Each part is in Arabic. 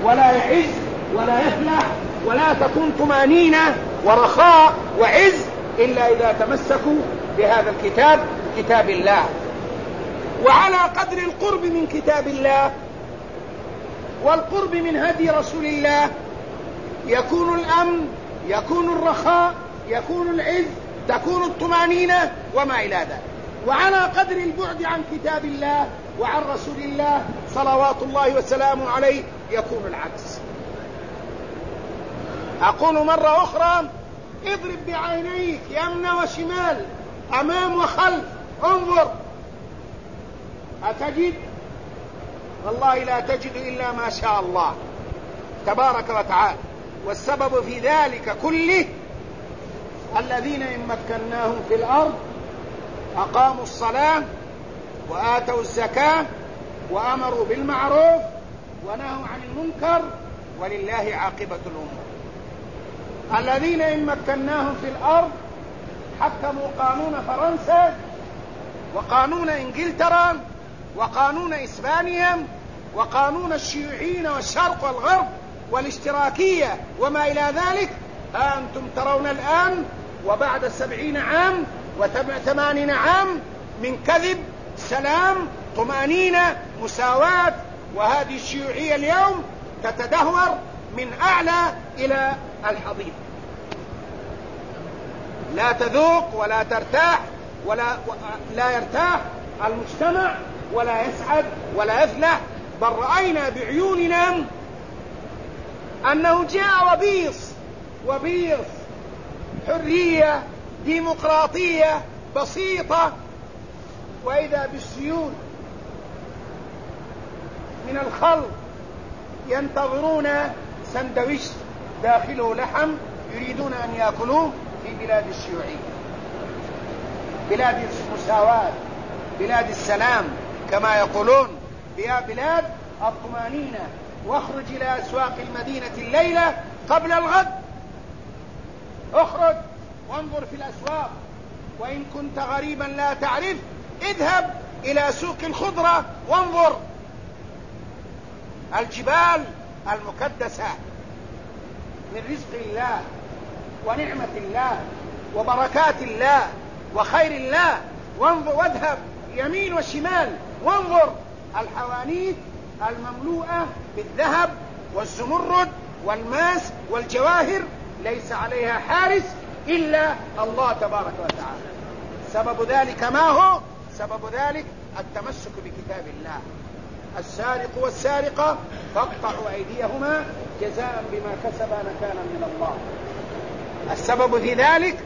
ولا يعز ولا يفلح ولا تكون طمأنينة ورخاء وعز إلا إذا تمسكوا بهذا الكتاب، كتاب الله. وعلى قدر القرب من كتاب الله والقرب من هدي رسول الله يكون الأمن، يكون الرخاء، يكون العز، تكون الطمأنينة وما إلى ذلك. وعلى قدر البعد عن كتاب الله وعن رسول الله صلوات الله وسلامه عليه يكون العكس. أقول مرة أخرى: اضرب بعينيك يمنى وشمال، أمام وخلف، انظر أتجد؟ والله لا تجد إلا ما شاء الله تبارك وتعالى. والسبب في ذلك كله الذين إن مكناهم في الأرض أقاموا الصلاة وآتوا الزكاة وأمروا بالمعروف ونهوا عن المنكر ولله عاقبة الأمور. الذين إن مكناهم في الأرض حكموا قانون فرنسا وقانون إنجلترا وقانون إسبانيا وقانون الشيوعيين والشرق والغرب والاشتراكية وما إلى ذلك. أنتم ترون الآن وبعد 70 عام و80 عام من كذب، سلام، طمأنينة، مساواة، وهذه الشيوعية اليوم تتدهور من أعلى إلى الحضيض، لا تذوق ولا ترتاح لا يرتاح المجتمع ولا يسعد ولا يفلح. بل رأينا بعيوننا أنه جاء وبيص حرية ديمقراطية بسيطة، وإذا بالسيول من الخل ينتظرون سندويش داخله لحم يريدون أن يأكلوه في بلاد الشيوعية، بلاد المساواة، بلاد السلام كما يقولون، بلاد الطمأنينة. واخرج إلى أسواق المدينة الليلة قبل الغد، اخرج وانظر في الأسواق، وإن كنت غريبا لا تعرف اذهب إلى سوق الخضرة وانظر الجبال المكدسة من رزق الله ونعمة الله وبركات الله وخير الله، وانظر واذهب يمين وشمال وانظر الحوانيت المملوءة بالذهب والزمرد والماس والجواهر ليس عليها حارس إلا الله تبارك وتعالى. سبب ذلك ما هو؟ سبب ذلك التمسك بكتاب الله. السارق والسارقة فاقطعوا أيديهما جزاء بما كسبا نكالا من الله. السبب في ذلك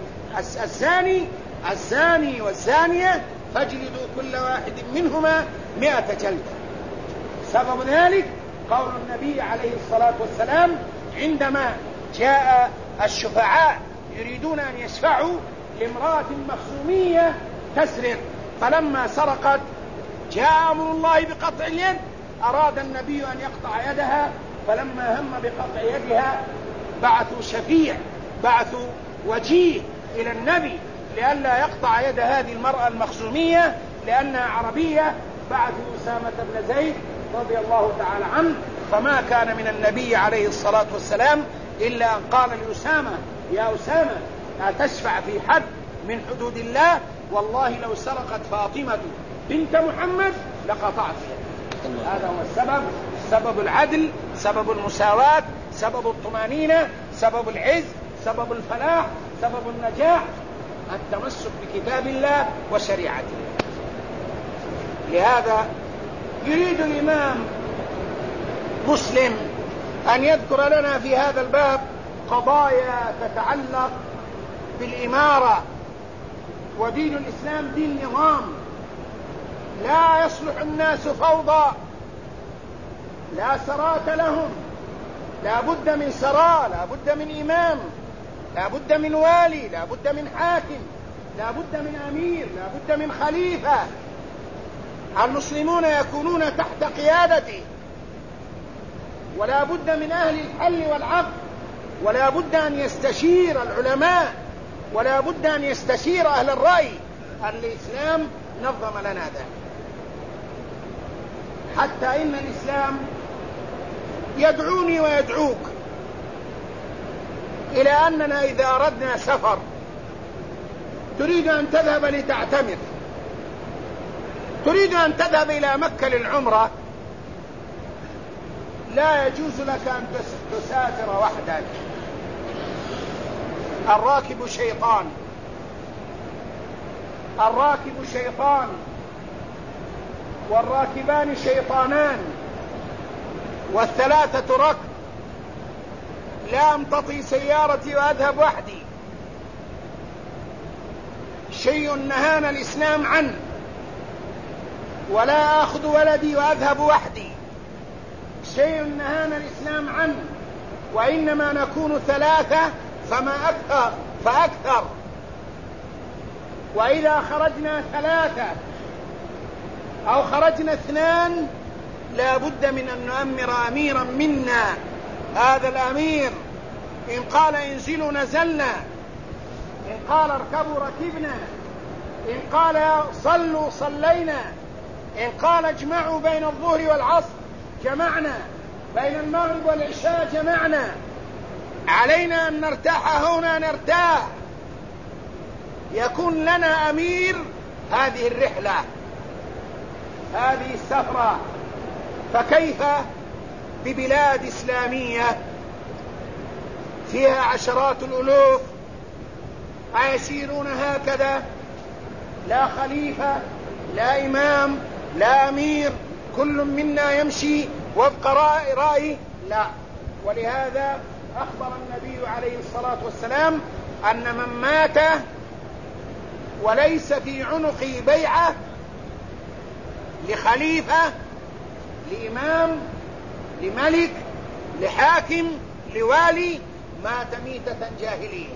الزاني والزانية فاجلدوا كل واحد منهما 100 جلدة. سبب ذلك قول النبي عليه الصلاة والسلام عندما جاء الشفعاء يريدون أن يشفعوا لامرأة مخزومية تسرق، فلما سرقت جاء أمر الله بقطع اليد، أراد النبي أن يقطع يدها، فلما هم بقطع يدها بعثوا شفيع، بعثوا وجيه إلى النبي لئلا يقطع يد هذه المرأة المخزومية لأنها عربية، بعثوا أسامة بن زيد رضي الله تعالى عنه. فما كان من النبي عليه الصلاة والسلام إلا أن قال لأسامة: يا أسامة أتشفع في حد من حدود الله؟ والله لو سرقت فاطمة بنت محمد لقطعت يده. هذا هو السبب، سبب العدل، سبب المساواة، سبب الطمأنينة، سبب العز، سبب الفلاح، سبب النجاح، التمسك بكتاب الله وشريعته. لهذا يريد الإمام مسلم أن يذكر لنا في هذا الباب قضايا تتعلق بالإمارة. ودين الإسلام دين نظام، لا يصلح الناس فوضى، لا سراة لهم، لا بد من سراء، لا بد من إمام، لا بد من والي، لا بد من حاكم، لا بد من أمير، لا بد من خليفة. المسلمون يكونون تحت قيادته، ولا بد من أهل الحل والعقد، ولا بد أن يستشير العلماء، ولا بد أن يستشير أهل الرأي. الإسلام نظم لنا ذلك، حتى إن الإسلام يدعوني ويدعوك إلى أننا إذا أردنا سفر تريد أن تذهب لتعتمر، تريد أن تذهب إلى مكة للعمرة، لا يجوز لك أن تسافر وحدك. الراكب شيطان، الراكب شيطان، والراكبان شيطانان، والثلاثة ركب. لا أمتطي سيارتي وأذهب وحدي، شيء نهانا الإسلام عنه، ولا أخذ ولدي وأذهب وحدي، شيء نهانا الإسلام عنه، وإنما نكون ثلاثة فما أكثر فأكثر. وإذا خرجنا ثلاثة أو خرجنا اثنان لا بد من أن نؤمر أميرا منا. هذا الأمير إن قال انزلوا نزلنا، إن قال اركبوا ركبنا، إن قال صلوا صلينا، إن قال اجمعوا بين الظهر والعصر جمعنا، بين المغرب والعشاء جمعنا. علينا أن نرتاح هنا نرتاح، يكون لنا أمير هذه الرحلة، هذه السفرة. فكيف ببلاد إسلامية فيها عشرات الألوف أيسيرون هكذا؟ لا خليفة، لا إمام، لا أمير، كل منا يمشي وفق رأيه، لا. ولهذا أخبر النبي عليه الصلاة والسلام أن من مات وليس في عنقه بيعة لخليفة، لإمام، لملك، لحاكم، لوالي، مات ميتة جاهلية.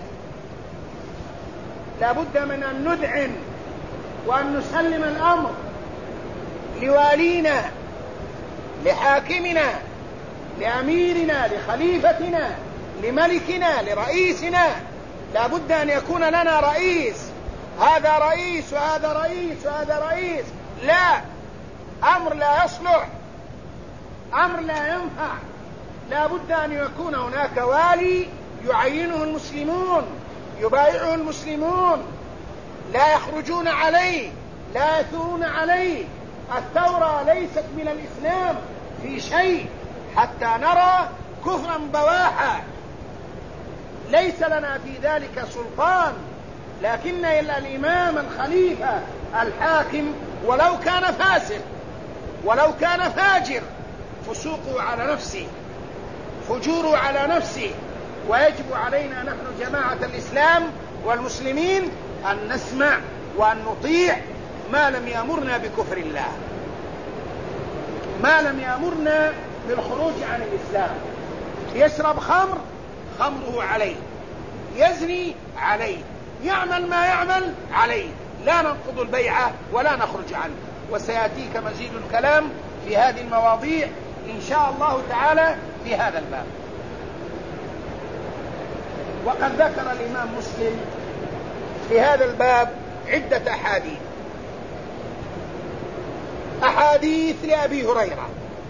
لا بد من أن ندعم وأن نسلم الأمر لوالينا، لحاكمنا، لأميرنا، لخليفتنا، لملكنا، لرئيسنا. لا بد أن يكون لنا رئيس، هذا رئيس وهذا رئيس وهذا رئيس، لا، أمر لا يصلح، أمر لا ينفع. لا بد أن يكون هناك والي يعينه المسلمون، يبايعه المسلمون، لا يخرجون عليه، لا يثورون عليه. الثورة ليست من الإسلام في شيء حتى نرى كفرا بواحا، ليس لنا في ذلك سلطان. لكن الإمام، الخليفة، الحاكم، ولو كان فاسق ولو كان فاجر، فسوقه على نفسه، فجوره على نفسه. ويجب علينا نحن جماعة الإسلام والمسلمين أن نسمع وأن نطيع ما لم يأمرنا بكفر الله، ما لم يأمرنا بالخروج عن الإسلام. يشرب خمر، خمره عليه، يزني عليه، يعمل ما يعمل عليه، لا ننقض البيعة ولا نخرج عنه. وسيأتيك مزيد الكلام في هذه المواضيع إن شاء الله تعالى في هذا الباب. وقد ذكر الإمام مسلم في هذا الباب عدة أحاديث لأبي هريرة،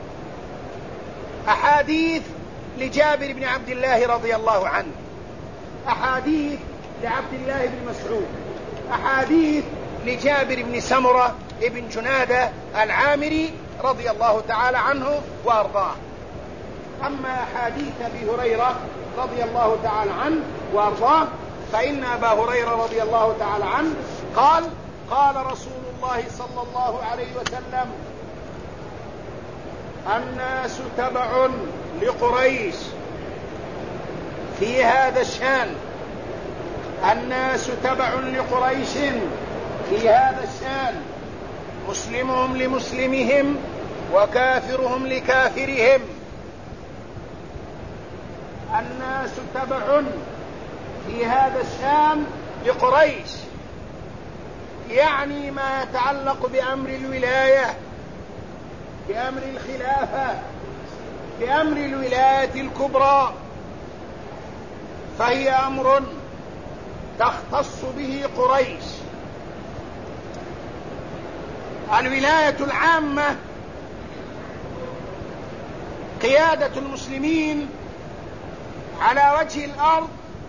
أحاديث لجابر بن عبد الله رضي الله عنه، أحاديث لعبد الله بن مسعود، أحاديث لجابر بن سمرة ابن جنادة العامري رضي الله تعالى عنه وأرضاه. أما أحاديث أبي هريرة رضي الله تعالى عنه وأرضاه فإن أبا هريرة رضي الله تعالى عنه قال: قال رسول الله صلى الله عليه وسلم: الناس تبع لقريش في هذا الشان، الناس تبع لقريش في هذا الشان، مسلمهم لمسلمهم وكافرهم لكافرهم. الناس تبع في هذا الشان لقريش، يعني ما يتعلق بأمر الولاية، بأمر الخلافة، بأمر الولاية الكبرى، فهي أمر تختص به قريش. الولاية العامة قيادة المسلمين على وجه الأرض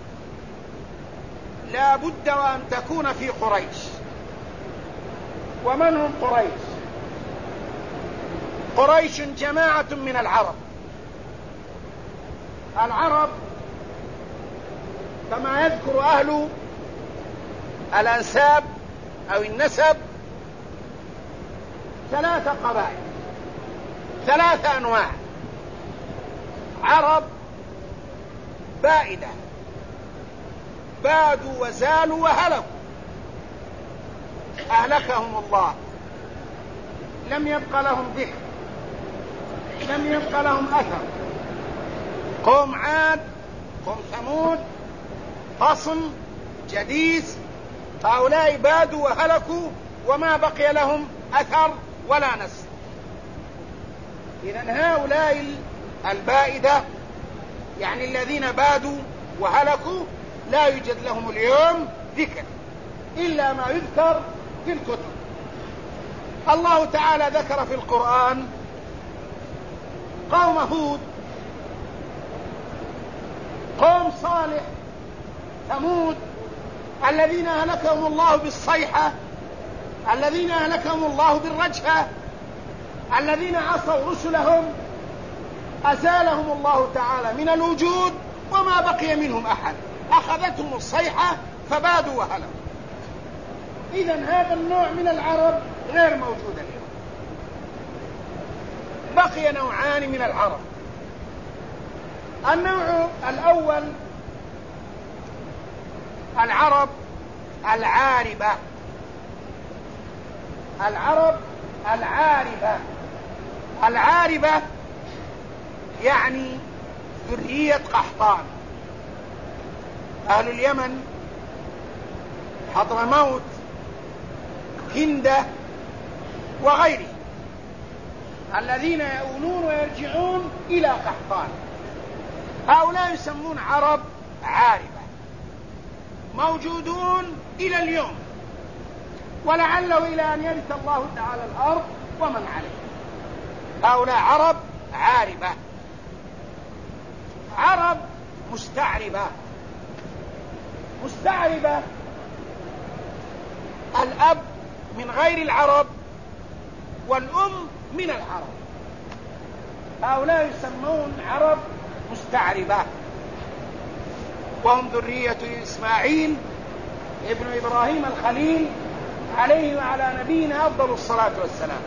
لا بد وأن تكون في قريش. ومن هم قريش؟ قريش جماعة من العرب. العرب كما يذكر أهل الأنساب أو النسب 3 قبائل، 3 أنواع: عرب بائدة، بادوا وزالوا وهلكوا، أهلكهم الله، لم يبق لهم ذكر، لم يبق لهم أثر. قوم عاد، قوم ثمود، فصل، جديس، هؤلاء بادوا وهلكوا وما بقي لهم أثر ولا نسل. إذن هؤلاء البائدة يعني الذين بادوا وهلكوا لا يوجد لهم اليوم ذكر إلا ما يذكر في الكتب. الله تعالى ذكر في القرآن قوم هود، قوم صالح، ثمود، الذين أهلكهم الله بالصيحة، الذين أهلكهم الله بالرجفة، الذين عصوا رسلهم أزالهم الله تعالى من الوجود وما بقي منهم أحد، أخذتهم الصيحة فبادوا وهلكوا. إذن هذا النوع من العرب غير موجود اليوم. بقي نوعان من العرب: النوع الأول العرب العاربة. العرب العاربة، العاربة يعني ذرية قحطان، أهل اليمن، حضرموت، كندة وغيره، الذين يؤولون ويرجعون إلى قحطان، هؤلاء يسمون عرب عاربة، موجودون إلى اليوم، ولعله إلى أن يرث الله تعالى الأرض ومن عليها. هؤلاء عرب عاربة. عرب مستعربة. مستعربة الأب من غير العرب والأم من العرب، هؤلاء يسمون عرب مستعربة، وهم ذرية إسماعيل ابن إبراهيم الخليل عليه وعلى نبينا أفضل الصلاة والسلام.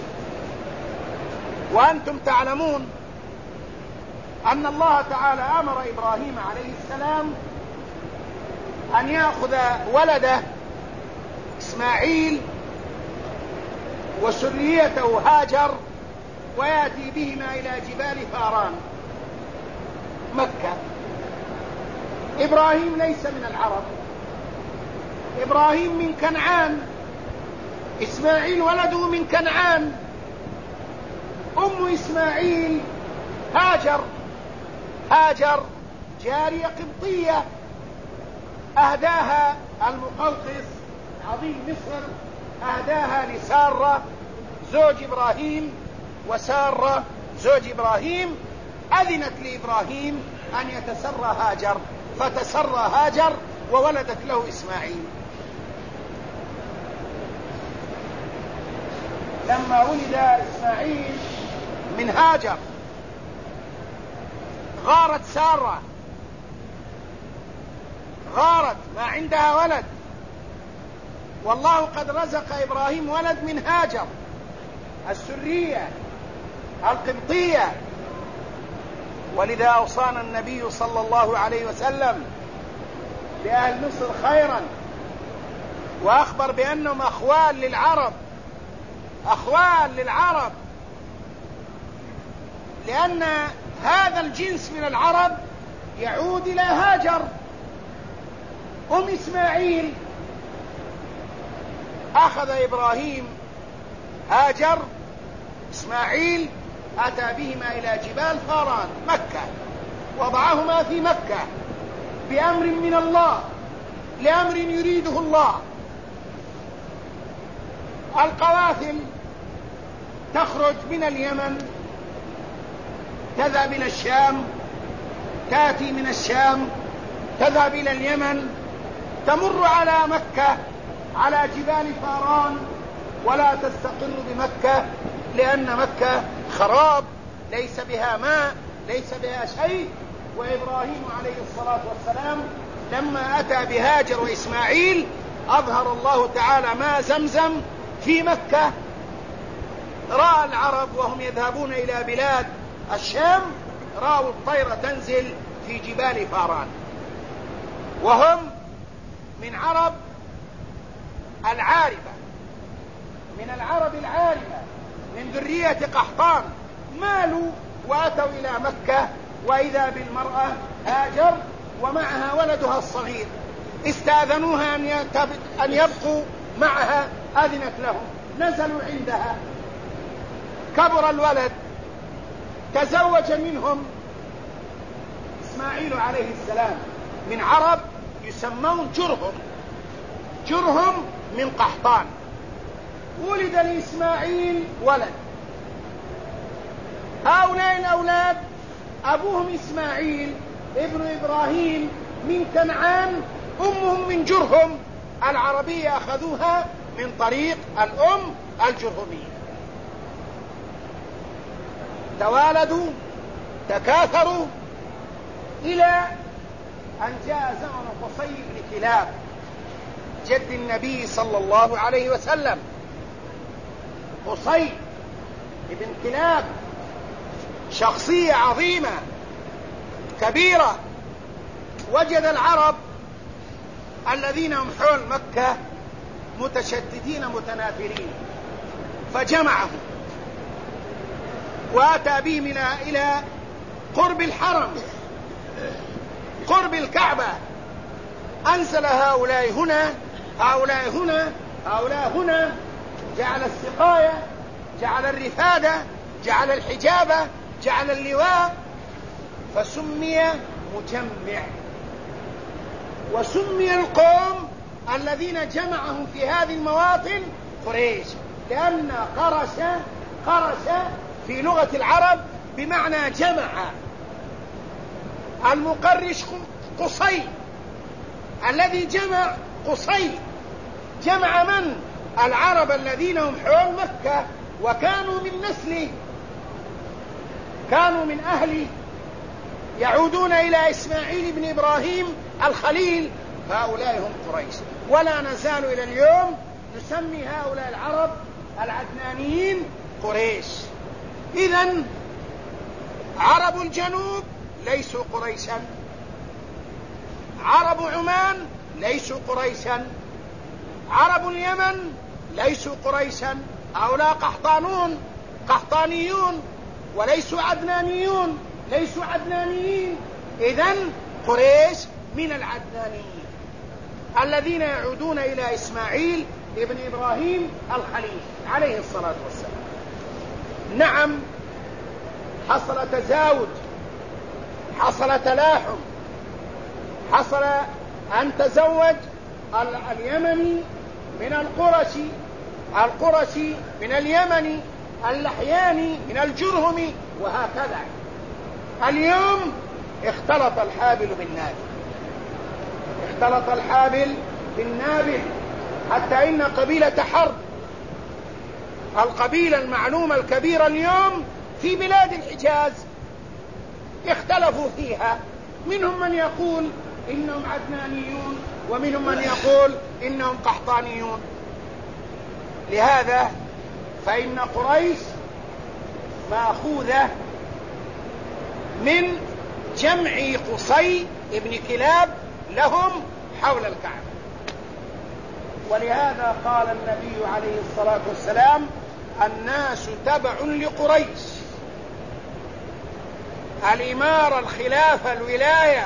وأنتم تعلمون أن الله تعالى أمر إبراهيم عليه السلام أن يأخذ ولده إسماعيل وسريته هاجر ويأتي بهما إلى جبال فاران مكة. إبراهيم ليس من العرب، إبراهيم من كنعان، إسماعيل ولده من كنعان، أم إسماعيل هاجر، هاجر جارية قبطية أهداها المقوقس عظيم مصر، أهداها لسارة زوج إبراهيم، وسارة زوج إبراهيم أذنت لإبراهيم أن يتسرى هاجر، فتسرى هاجر وولدت له إسماعيل. لما ولد إسماعيل من هاجر غارت سارة، غارت ما عندها ولد، والله قد رزق إبراهيم ولد من هاجر السرية القبطية. ولذا أوصانا النبي صلى الله عليه وسلم بأهل مصر خيرا، وأخبر بأنهم أخوال للعرب، أخوال للعرب، لأن هذا الجنس من العرب يعود إلى هاجر أم إسماعيل. أخذ إبراهيم هاجر إسماعيل، أتى بهما إلى جبال فاران مكة، وضعهما في مكة بأمر من الله، لأمر يريده الله. القوافل تخرج من اليمن تذهب إلى الشام، تأتي من الشام تذهب إلى اليمن، تمر على مكة على جبال فاران، ولا تستقر بمكة لأن مكة خراب، ليس بها ماء، ليس بها شيء. وإبراهيم عليه الصلاة والسلام لما أتى بهاجر وإسماعيل أظهر الله تعالى ماء زمزم في مكة. رأى العرب وهم يذهبون إلى بلاد الشام، رأوا الطير تنزل في جبال فاران، وهم من عرب العاربة، من العرب العاربة، من ذرية قحطان، مالوا وأتوا إلى مكة، وإذا بالمرأة هاجر ومعها ولدها الصغير، استأذنوها أن يبقوا معها، أذنت لهم، نزلوا عندها، كبر الولد، تزوج منهم إسماعيل عليه السلام من عرب يسمون جرهم، جرهم من قحطان. ولد لإسماعيل ولد، هؤلاء الأولاد أبوهم إسماعيل ابن إبراهيم من كنعان، أمهم من جرهم العربية، أخذوها من طريق الأم الجرهمية. توالدوا تكاثروا إلى أن جاء زمن قصي بن كلاب جد النبي صلى الله عليه وسلم. قصي بن كلاب شخصية عظيمة كبيرة. وجد العرب الذين هم حول مكة متشددين متنافرين، فجمعهم وأتى بهم إلى قرب الحرم، قرب الكعبة، أنزل هؤلاء هنا، هؤلاء هنا، هؤلاء هنا، جعل السقاية، جعل الرفادة، جعل الحجابة، جعل اللواء، فسمي مجمع. وسمي القوم الذين جمعهم في هذه المواطن قريش، لأن قرش في لغة العرب بمعنى جمع. المقرش قصي، الذي جمع قصي، جمع من؟ العرب الذين هم حول مكة وكانوا من نسله، كانوا من أهله، يعودون إلى إسماعيل بن إبراهيم الخليل، هؤلاء هم قريش. ولا نزال إلى اليوم نسمي هؤلاء العرب العدنانيين قريش. إذن عرب الجنوب ليسوا قريشا، عرب عمان ليسوا قريشا، عرب اليمن ليسوا قريشا، هؤلاء قحطانيون وليسوا عدنانيون، ليسوا عدنانيين. إذن قريش من العدنانيين الذين يعودون إلى إسماعيل ابن إبراهيم الخليل عليه الصلاة والسلام. نعم، حصل تزاوج، حصل تلاحم، حصل أن تزوج اليمني من القرشي، القرشي من اليمني، اللحياني من الجرهمي، وهكذا. اليوم اختلط الحابل بالنابل، اختلط الحابل بالنابل، حتى إن قبيلة حرب، القبيلة المعلومة الكبيرة اليوم في بلاد الحجاز، اختلفوا فيها، منهم من يقول إنهم عدنانيون ومنهم من يقول إنهم قحطانيون. لهذا فإن قريش مأخوذة من جمع قصي ابن كلاب لهم حول الكعبة. ولهذا قال النبي عليه الصلاة والسلام: الناس تبع لقريش. الإمارة، الخلافة، الولاية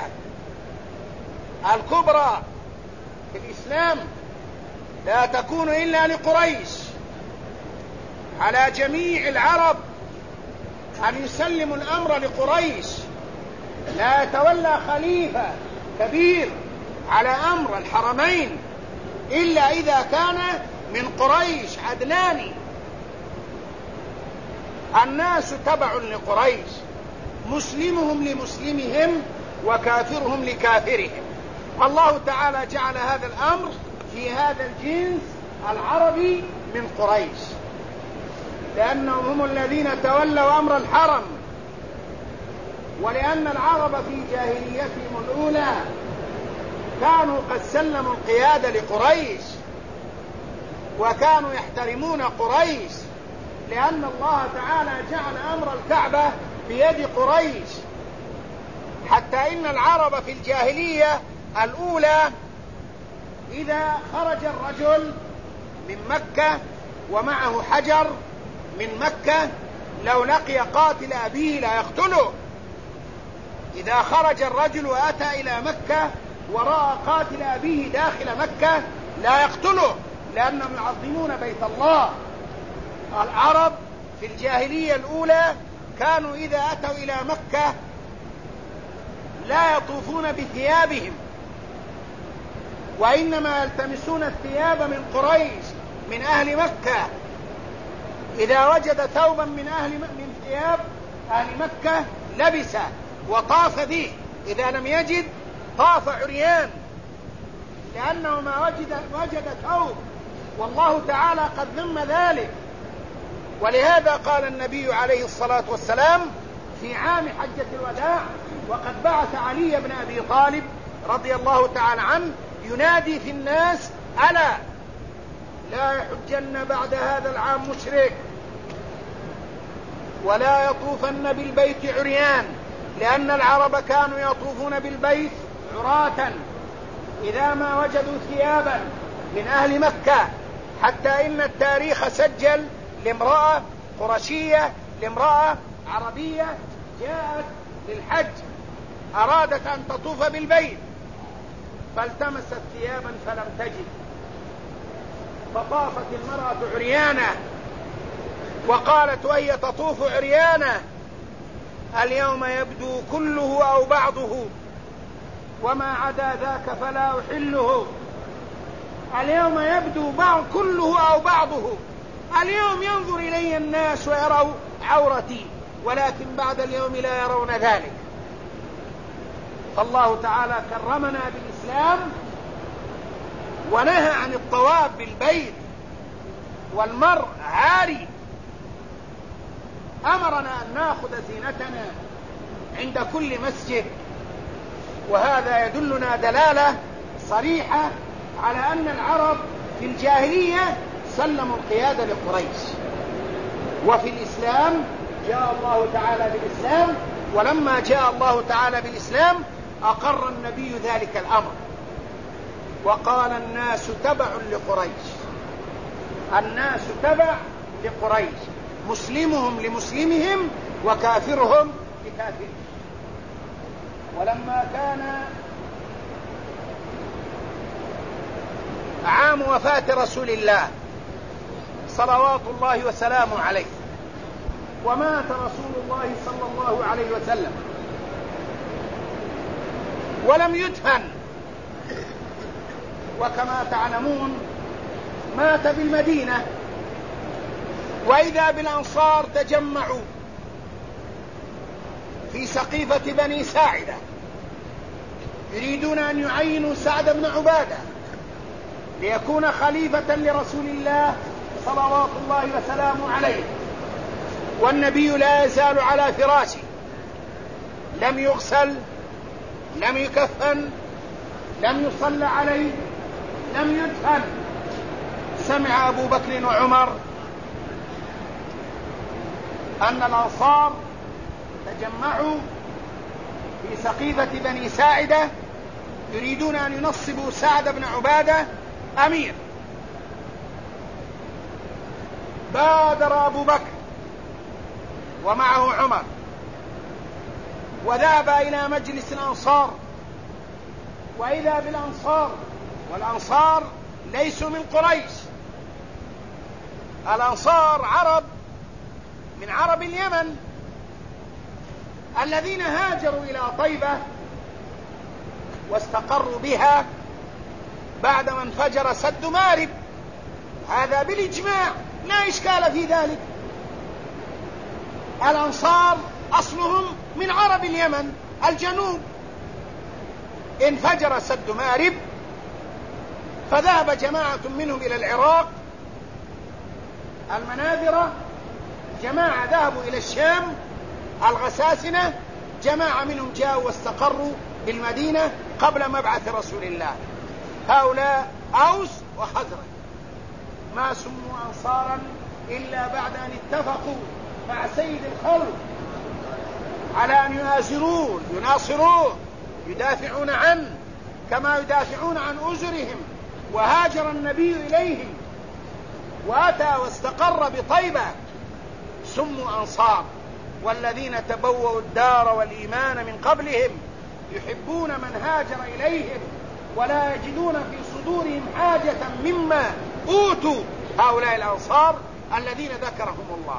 الكبرى في الإسلام لا تكون إلا لقريش. على جميع العرب أن يسلموا الأمر لقريش، لا يتولى خليفة كبير على أمر الحرمين إلا إذا كان من قريش عدناني. الناس تبع لقريش، مسلمهم لمسلمهم وكافرهم لكافرهم. والله تعالى جعل هذا الأمر في هذا الجنس العربي من قريش، لأنهم هم الذين تولوا أمر الحرم، ولأن العرب في جاهليتهم الأولى كانوا قد سلموا القيادة لقريش، وكانوا يحترمون قريش، لأن الله تعالى جعل أمر الكعبة بيد قريش، حتى إن العرب في الجاهلية الأولى إذا خرج الرجل من مكة ومعه حجر من مكة لو لقي قاتل أبيه لا يقتله. إذا خرج الرجل وأتى إلى مكة ورأى قاتل أبيه داخل مكة لا يقتله، لأنهم يعظمون بيت الله. العرب في الجاهلية الأولى كانوا إذا أتوا إلى مكة لا يطوفون بثيابهم، وإنما يلتمسون الثياب من قريش من أهل مكة. إذا وجد ثوبا من ثياب أهل مكة لبسه وطاف به، إذا لم يجد طاف عريان، لأنه ما وجد ثوب، والله تعالى قد ذم ذلك. ولهذا قال النبي عليه الصلاة والسلام في عام حجة الوداع وقد بعث علي بن أبي طالب رضي الله تعالى عنه ينادي في الناس: ألا لا يحجن بعد هذا العام مشرك، ولا يطوفن بالبيت عريان، لأن العرب كانوا يطوفون بالبيت عراة إذا ما وجدوا ثيابا من أهل مكة، حتى إن التاريخ سجل لامرأة قرشية، لامرأة عربية جاءت للحج أرادت أن تطوف بالبيت فالتمست ثيابا فلم تجد، فطافت المرأة عريانة وقالت وهي تطوف عريانة: اليوم يبدو كله أو بعضه، وما عدا ذاك فلا أحله. اليوم يبدو كله أو بعضه، اليوم ينظر إلي الناس ويروا عورتي، ولكن بعد اليوم لا يرون ذلك. فالله تعالى كرمنا بالإسلام ونهى عن الطواف بالبيت والمرء عاري، أمرنا أن نأخذ زينتنا عند كل مسجد. وهذا يدلنا دلالة صريحة على أن العرب في الجاهلية سلموا القيادة لقريش، وفي الإسلام جاء الله تعالى بالإسلام، ولما جاء الله تعالى بالإسلام أقر النبي ذلك الأمر وقال: الناس تبع لقريش، الناس تبع لقريش، مسلمهم لمسلمهم وكافرهم لكافرهم. ولما كان عام وفاة رسول الله صلوات الله وسلامه عليه، ومات رسول الله صلى الله عليه وسلم ولم يدفن، وكما تعلمون مات بالمدينة، وإذا بالأنصار تجمعوا في سقيفة بني ساعدة يريدون أن يعينوا سعد بن عبادة ليكون خليفة لرسول الله صلوات الله وسلامه عليه، والنبي لا يزال على فراشه، لم يغسل، لم يكفن، لم يصلى عليه، لم يدفن. سمع أبو بكر وعمر أن الأنصار تجمعوا في سقيفة بني ساعدة يريدون أن ينصبوا سعد بن عبادة أمير. بادر أبو بكر ومعه عمر وذهب إلى مجلس الأنصار، وإذا بالأنصار، والأنصار ليسوا من قريش، الأنصار عرب من عرب اليمن الذين هاجروا إلى طيبة واستقروا بها بعدما انفجر سد مارب، هذا بالإجماع لا إشكال في ذلك. الأنصار أصلهم من عرب اليمن الجنوب. انفجر سد مأرب، فذهب جماعة منهم إلى العراق، المناذرة، جماعة ذهبوا إلى الشام، الغساسنة، جماعة منهم جاءوا واستقروا بالمدينة قبل مبعث رسول الله. هؤلاء أوس وخزرج، ما سموا أنصارا إلا بعد أن اتفقوا مع سيد الخلق على أن يناصروه يدافعون عنه كما يدافعون عن أزرهم. وهاجر النبي إليهم وأتى واستقر بطيبة، سموا أنصار. والذين تبوأوا الدار والإيمان من قبلهم يحبون من هاجر إليهم ولا يجدون في صدورهم حاجة مما أوتوا. هؤلاء الأنصار الذين ذكرهم الله.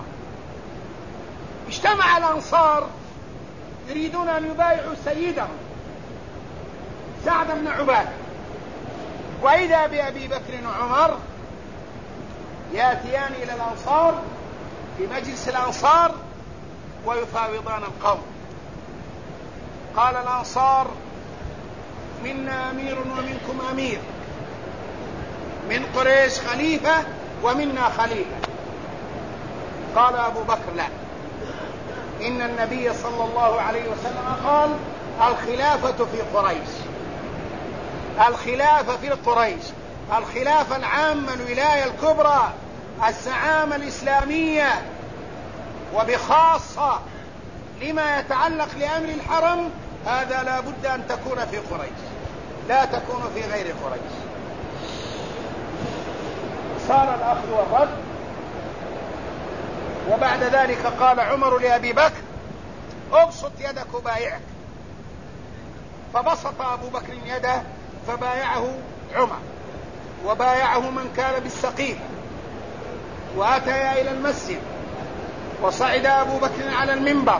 اجتمع الأنصار يريدون أن يبايعوا سيدهم سعد بن عبادة، وإذا بأبي بكر وعمر يأتيان إلى الأنصار في مجلس الأنصار ويفاوضان القوم. قال الأنصار: منا أمير ومنكم أمير، من قريش خليفة ومنا خليفة. قال أبو بكر: لا، إن النبي صلى الله عليه وسلم قال: الخلافة في قريش، الخلافة في قريش، الخلافة العامة، الولاية الكبرى، الزعامة الإسلامية، وبخاصة لما يتعلق لأمر الحرم، هذا لا بد أن تكون في قريش، لا تكون في غير قريش. صار الأخذ والرد. وبعد ذلك قال عمر لأبي بكر: ابسط يدك وبايعك. فبسط أبو بكر يده فبايعه عمر، وبايعه من كان بالسقيفة. وأتيا إلى المسجد، وصعد أبو بكر على المنبر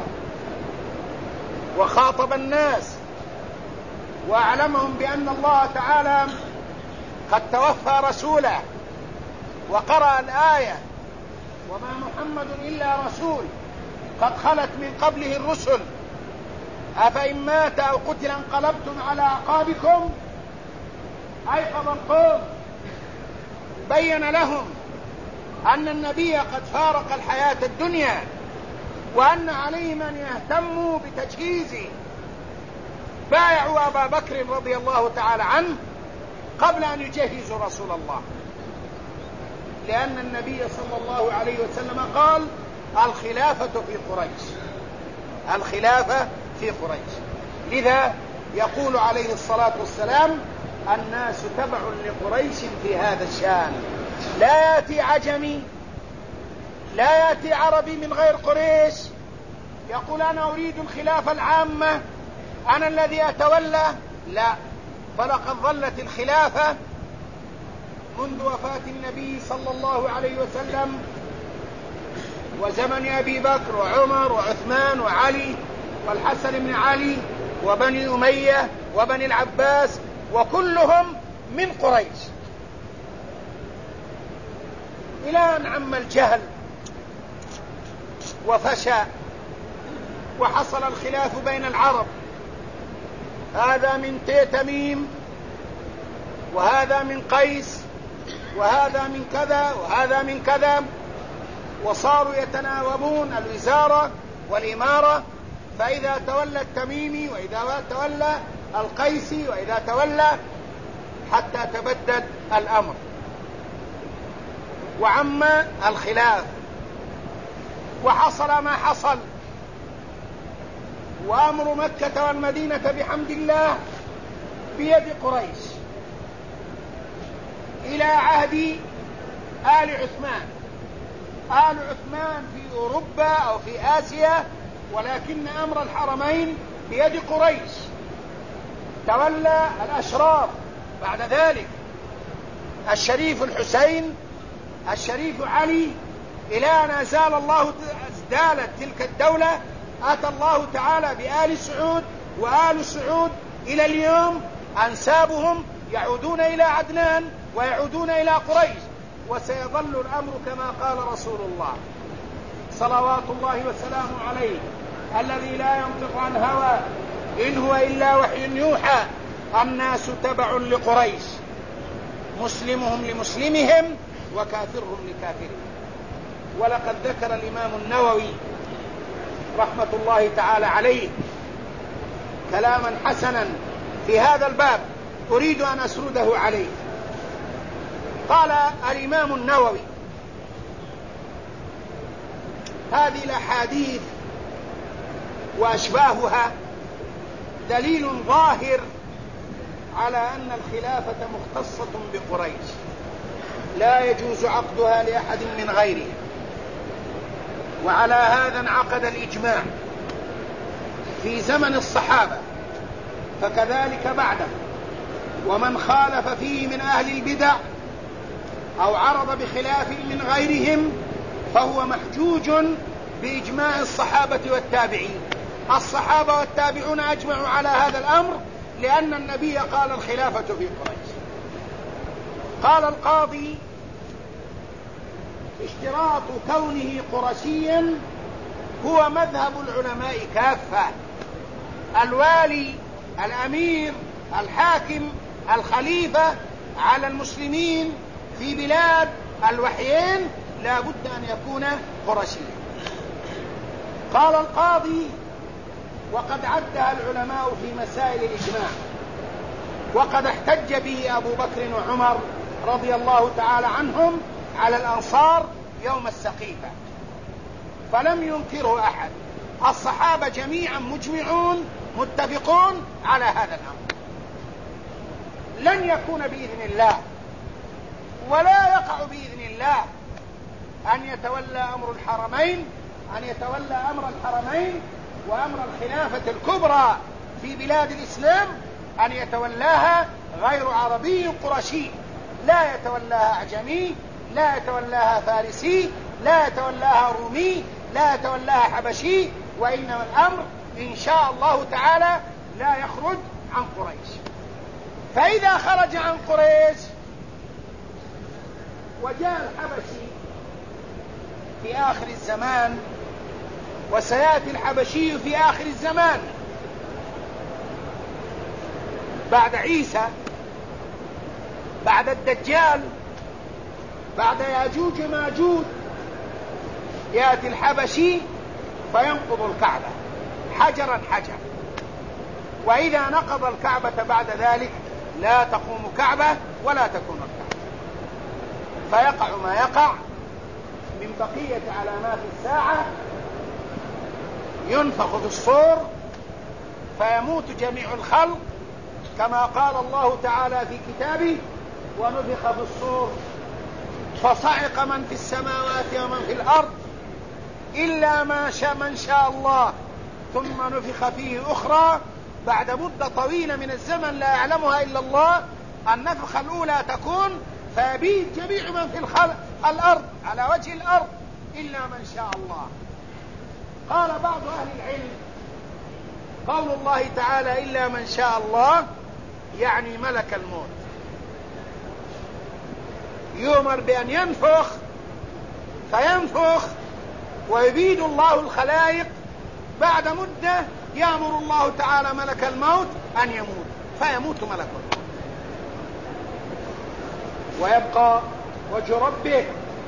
وخاطب الناس وأعلمهم بأن الله تعالى قد توفى رسوله، وقرأ الآية: وما محمد إلا رسول قد خلت من قبله الرسل أفإن مات أو قتل انقلبتم على أعقابكم. أيقظ القوم، بين لهم أن النبي قد فارق الحياة الدنيا، وأن عليهم أن يهتموا بتجهيزه. بايعوا أبا بكر رضي الله تعالى عنه قبل أن يجهزوا رسول الله، لأن النبي صلى الله عليه وسلم قال: الخلافة في قريش، الخلافة في قريش. لذا يقول عليه الصلاة والسلام: الناس تبع لقريش في هذا الشأن. لا يأتي عجمي، لا يأتي عربي من غير قريش يقول: أنا أريد الخلافة العامة، أنا الذي أتولى. لا، فلقد ظلت الخلافة منذ وفاة النبي صلى الله عليه وسلم وزمن أبي بكر وعمر وعثمان وعلي والحسن بن علي وبني أمية وبني العباس، وكلهم من قريش، إلى أن عم الجهل وفشى وحصل الخلاف بين العرب، هذا من تميم وهذا من قيس وهذا من كذا وهذا من كذا، وصاروا يتناوبون الوزارة والإمارة، فإذا تولى التميمي وإذا تولى القيسي وإذا تولى، حتى تبدد الأمر وعم الخلاف وحصل ما حصل. وأمر مكة والمدينة بحمد الله بيد قريش إلى عهد آل عثمان. آل عثمان في أوروبا أو في آسيا، ولكن أمر الحرمين بيد قريش. تولى الأشراف بعد ذلك الشريف الحسين، الشريف علي، إلى أن ازدالت تلك الدولة. أتى الله تعالى بآل سعود، وآل سعود إلى اليوم أنسابهم يعودون إلى عدنان ويعودون إلى قريش، وسيظل الأمر كما قال رسول الله صلوات الله وسلامه عليه: الذي لا ينطق عن هوى إن هو إلا وحي يوحى الناس تبع لقريش مسلمهم لمسلمهم وكافرهم لكافرهم. ولقد ذكر الإمام النووي رحمة الله تعالى عليه كلاما حسنا في هذا الباب أريد أن أسرده عليه. قال الإمام النووي: هذه الأحاديث وأشباهها دليل ظاهر على أن الخلافة مختصة بقريش لا يجوز عقدها لأحد من غيره، وعلى هذا انعقد الإجماع في زمن الصحابة فكذلك بعده، ومن خالف فيه من أهل البدع أو عرض بخلاف من غيرهم فهو محجوج بإجماع الصحابة والتابعين. الصحابة والتابعون أجمعوا على هذا الأمر لأن النبي قال الخلافة في قريش. قال القاضي: اشتراط كونه قرشيا هو مذهب العلماء كافة. الوالي، الأمير، الحاكم، الخليفة على المسلمين في بلاد الوحيين لا بد أن يكون قرشيا. قال القاضي: وقد عدها العلماء في مسائل الإجماع، وقد احتج به أبو بكر وعمر رضي الله تعالى عنهم على الأنصار يوم السقيفة فلم ينكره أحد. الصحابة جميعا مجمعون متفقون على هذا الأمر. لن يكون بإذن الله ولا يقع بإذن الله أن يتولى أمر الحرمين وأمر الخلافة الكبرى في بلاد الإسلام أن يتولاها غير عربي قرشي، لا يتولاها أعجمي، لا يتولاها فارسي، لا يتولاها رومي، لا يتولاها حبشي، وإنما الأمر إن شاء الله تعالى لا يخرج عن قريش. فإذا خرج عن قريش وجاء الحبشي في آخر الزمان، وسيأتي الحبشي في آخر الزمان بعد عيسى، بعد الدجال، بعد ياجوج ماجوج، يأتي الحبشي فينقض الكعبة حجرا حجرا، وإذا نقض الكعبة بعد ذلك لا تقوم كعبة ولا تكون الكعبة، فيقع ما يقع من بقية علامات الساعة. ينفخ في الصور فيموت جميع الخلق كما قال الله تعالى في كتابه: ونفخ في الصور فصعق من في السماوات ومن في الأرض إلا من شاء الله ثم نفخ فيه أخرى بعد مدة طويلة من الزمن لا يعلمها إلا الله. النفخة الأولى تكون فيبيد جميع من في الأرض على وجه الأرض إلا من شاء الله. قال بعض أهل العلم: قول الله تعالى إلا من شاء الله يعني ملك الموت، يؤمر بأن ينفخ فينفخ ويبيد الله الخلائق، بعد مدة يأمر الله تعالى ملك الموت أن يموت فيموت ملك الموت، ويبقى وجه ربه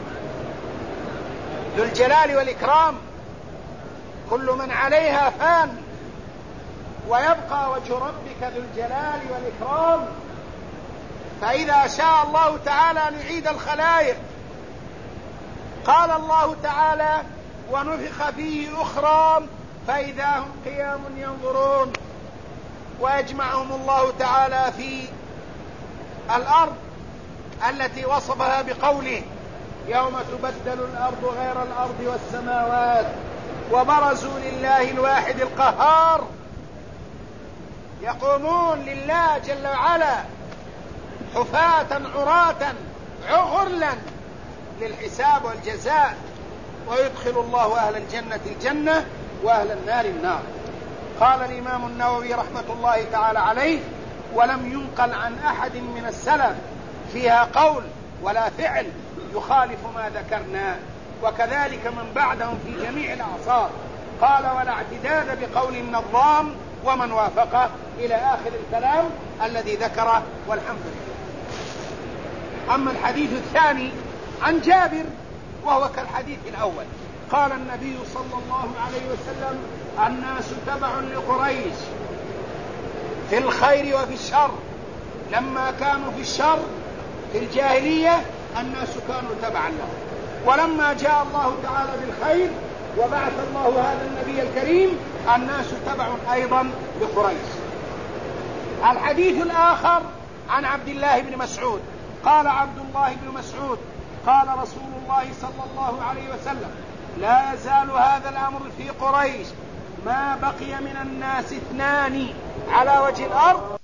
ذو الجلال والإكرام، كل من عليها فان، ويبقى وجه ربك ذو الجلال والإكرام. فإذا شاء الله تعالى أن يعيد الخلائق قال الله تعالى: ونفخ فيه أخرى فإذا هم قيام ينظرون، ويجمعهم الله تعالى في الأرض التي وصفها بقوله: يوم تبدل الأرض غير الأرض والسماوات وبرزوا لله الواحد القهار. يقومون لله جل وعلا حفاة عراة غرلا للحساب والجزاء، ويدخل الله أهل الجنة الجنة وأهل النار النار. قال الإمام النووي رحمة الله تعالى عليه: ولم ينقل عن أحد من السلف فيها قول ولا فعل يخالف ما ذكرنا، وكذلك من بعدهم في جميع الأعصار قال ولا اعتداد بقول النظام ومن وافقه إلى آخر الكلام الذي ذكره والحمد لله. أما الحديث الثاني عن جابر وهو كالحديث الأول، قال النبي صلى الله عليه وسلم: الناس تبع لقريش في الخير وفي الشر. لما كانوا في الشر في الجاهلية الناس كانوا تبعا له، ولما جاء الله تعالى بالخير وبعث الله هذا النبي الكريم الناس تبع أيضا لقريش. الحديث الآخر عن عبد الله بن مسعود قال عبد الله بن مسعود: قال رسول الله صلى الله عليه وسلم: لا يزال هذا الأمر في قريش ما بقي من الناس 2 على وجه الأرض